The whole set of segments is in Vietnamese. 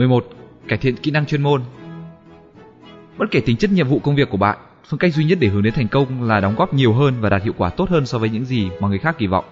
11. Cải thiện kỹ năng chuyên môn. Bất kể tính chất nhiệm vụ công việc của bạn, phương cách duy nhất để hướng đến thành công là đóng góp nhiều hơn và đạt hiệu quả tốt hơn so với những gì mà người khác kỳ vọng.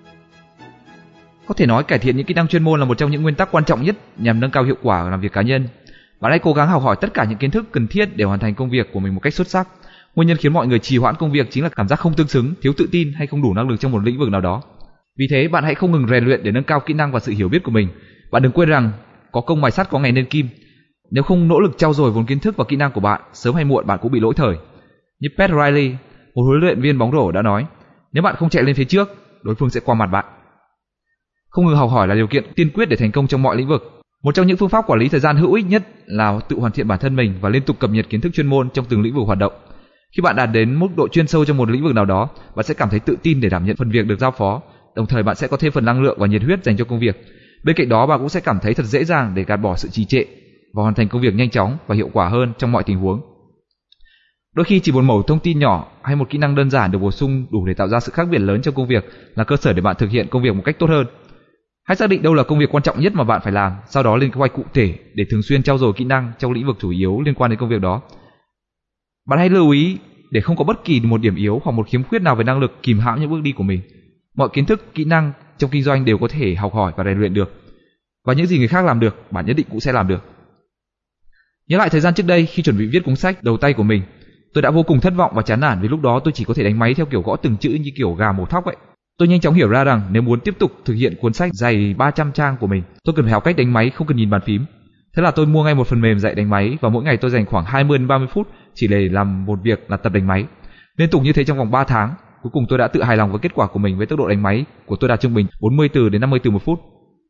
Có thể nói cải thiện những kỹ năng chuyên môn là một trong những nguyên tắc quan trọng nhất nhằm nâng cao hiệu quả làm việc cá nhân. Bạn hãy cố gắng học hỏi tất cả những kiến thức cần thiết để hoàn thành công việc của mình một cách xuất sắc. Nguyên nhân khiến mọi người trì hoãn công việc chính là cảm giác không tương xứng, thiếu tự tin hay không đủ năng lực trong một lĩnh vực nào đó. Vì thế, bạn hãy không ngừng rèn luyện để nâng cao kỹ năng và sự hiểu biết của mình. Bạn đừng quên rằng có công mài sắt có ngày nên kim. Nếu không nỗ lực trau dồi vốn kiến thức và kỹ năng của bạn, sớm hay muộn bạn cũng bị lỗi thời. Như Pat Riley, một huấn luyện viên bóng rổ đã nói, nếu bạn không chạy lên phía trước, đối phương sẽ qua mặt bạn. Không ngừng học hỏi là điều kiện tiên quyết để thành công trong mọi lĩnh vực. Một trong những phương pháp quản lý thời gian hữu ích nhất là tự hoàn thiện bản thân mình và liên tục cập nhật kiến thức chuyên môn trong từng lĩnh vực hoạt động. Khi bạn đạt đến mức độ chuyên sâu trong một lĩnh vực nào đó, bạn sẽ cảm thấy tự tin để đảm nhận phần việc được giao phó, đồng thời bạn sẽ có thêm phần năng lượng và nhiệt huyết dành cho công việc. Bên cạnh đó, bạn cũng sẽ cảm thấy thật dễ dàng để gạt bỏ sự trì trệ và hoàn thành công việc nhanh chóng và hiệu quả hơn trong mọi tình huống. Đôi khi chỉ một mẩu thông tin nhỏ hay một kỹ năng đơn giản được bổ sung đủ để tạo ra sự khác biệt lớn trong công việc là cơ sở để bạn thực hiện công việc một cách tốt hơn. Hãy xác định đâu là công việc quan trọng nhất mà bạn phải làm, sau đó lên kế hoạch cụ thể để thường xuyên trau dồi kỹ năng trong lĩnh vực chủ yếu liên quan đến công việc đó. Bạn hãy lưu ý để không có bất kỳ một điểm yếu hoặc một khiếm khuyết nào về năng lực kìm hãm những bước đi của mình. Mọi kiến thức, kỹ năng trong kinh doanh đều có thể học hỏi và rèn luyện được. Và những gì người khác làm được, bạn nhất định cũng sẽ làm được. Nhớ lại thời gian trước đây khi chuẩn bị viết cuốn sách đầu tay của mình, tôi đã vô cùng thất vọng và chán nản vì lúc đó tôi chỉ có thể đánh máy theo kiểu gõ từng chữ như kiểu gà mổ thóc vậy. Tôi nhanh chóng hiểu ra rằng nếu muốn tiếp tục thực hiện cuốn sách dày 300 trang của mình, tôi cần phải học cách đánh máy không cần nhìn bàn phím. Thế là tôi mua ngay một phần mềm dạy đánh máy và mỗi ngày tôi dành khoảng 20 đến 30 phút chỉ để làm một việc là tập đánh máy. Liên tục như thế trong vòng 3 tháng, cuối cùng tôi đã tự hài lòng với kết quả của mình với tốc độ đánh máy của tôi đạt trung bình 40 từ đến 50 từ một phút.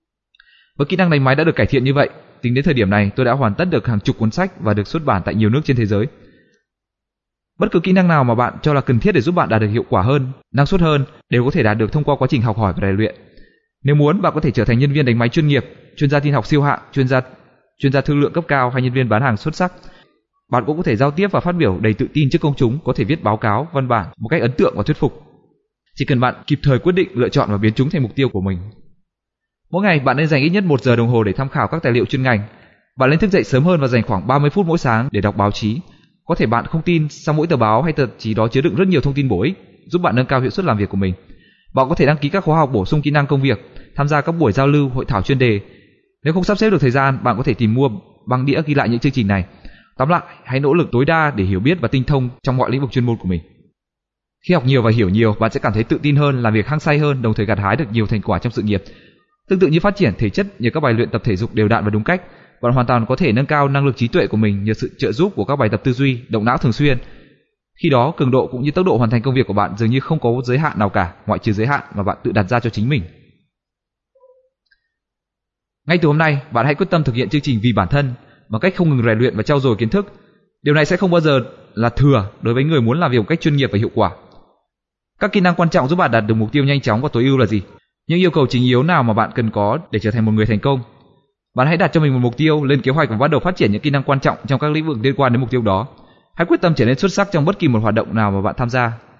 Với kỹ năng đánh máy đã được cải thiện như vậy, tính đến thời điểm này tôi đã hoàn tất được hàng chục cuốn sách và được xuất bản tại nhiều nước trên thế giới. Bất cứ kỹ năng nào mà bạn cho là cần thiết để giúp bạn đạt được hiệu quả hơn, năng suất hơn đều có thể đạt được thông qua quá trình học hỏi và rèn luyện. Nếu muốn, bạn có thể trở thành nhân viên đánh máy chuyên nghiệp, chuyên gia tin học siêu hạng, chuyên gia thương lượng cấp cao hay nhân viên bán hàng xuất sắc. Bạn cũng có thể giao tiếp và phát biểu đầy tự tin trước công chúng, có thể viết báo cáo, văn bản một cách ấn tượng và thuyết phục. Chỉ cần bạn kịp thời quyết định, lựa chọn và biến chúng thành mục tiêu của mình. Mỗi ngày bạn nên dành ít nhất 1 giờ đồng hồ để tham khảo các tài liệu chuyên ngành. Bạn nên thức dậy sớm hơn và dành khoảng 30 phút mỗi sáng để đọc báo chí. Có thể bạn không tin, song mỗi tờ báo hay tạp chí đó chứa đựng rất nhiều thông tin bổ ích, giúp bạn nâng cao hiệu suất làm việc của mình. Bạn có thể đăng ký các khóa học bổ sung kỹ năng công việc, tham gia các buổi giao lưu, hội thảo chuyên đề. Nếu không sắp xếp được thời gian, bạn có thể tìm mua băng đĩa ghi lại những chương trình này. Tóm lại, hãy nỗ lực tối đa để hiểu biết và tinh thông trong mọi lĩnh vực chuyên môn của mình. Khi học nhiều và hiểu nhiều, bạn sẽ cảm thấy tự tin hơn, làm việc hăng say hơn, đồng thời gặt hái được nhiều thành quả trong sự nghiệp. Tương tự như phát triển thể chất nhờ các bài luyện tập thể dục đều đặn và đúng cách, bạn hoàn toàn có thể nâng cao năng lực trí tuệ của mình nhờ sự trợ giúp của các bài tập tư duy, động não thường xuyên. Khi đó, cường độ cũng như tốc độ hoàn thành công việc của bạn dường như không có giới hạn nào cả, ngoại trừ giới hạn mà bạn tự đặt ra cho chính mình. Ngay từ hôm nay, bạn hãy quyết tâm thực hiện chương trình vì bản thân bằng cách không ngừng rèn luyện và trau dồi kiến thức. Điều này sẽ không bao giờ là thừa đối với người muốn làm việc một cách chuyên nghiệp và hiệu quả. Các kỹ năng quan trọng giúp bạn đạt được mục tiêu nhanh chóng và tối ưu là gì? Những yêu cầu chính yếu nào mà bạn cần có để trở thành một người thành công? Bạn hãy đặt cho mình một mục tiêu, lên kế hoạch và bắt đầu phát triển những kỹ năng quan trọng trong các lĩnh vực liên quan đến mục tiêu đó. Hãy quyết tâm trở nên xuất sắc trong bất kỳ một hoạt động nào mà bạn tham gia.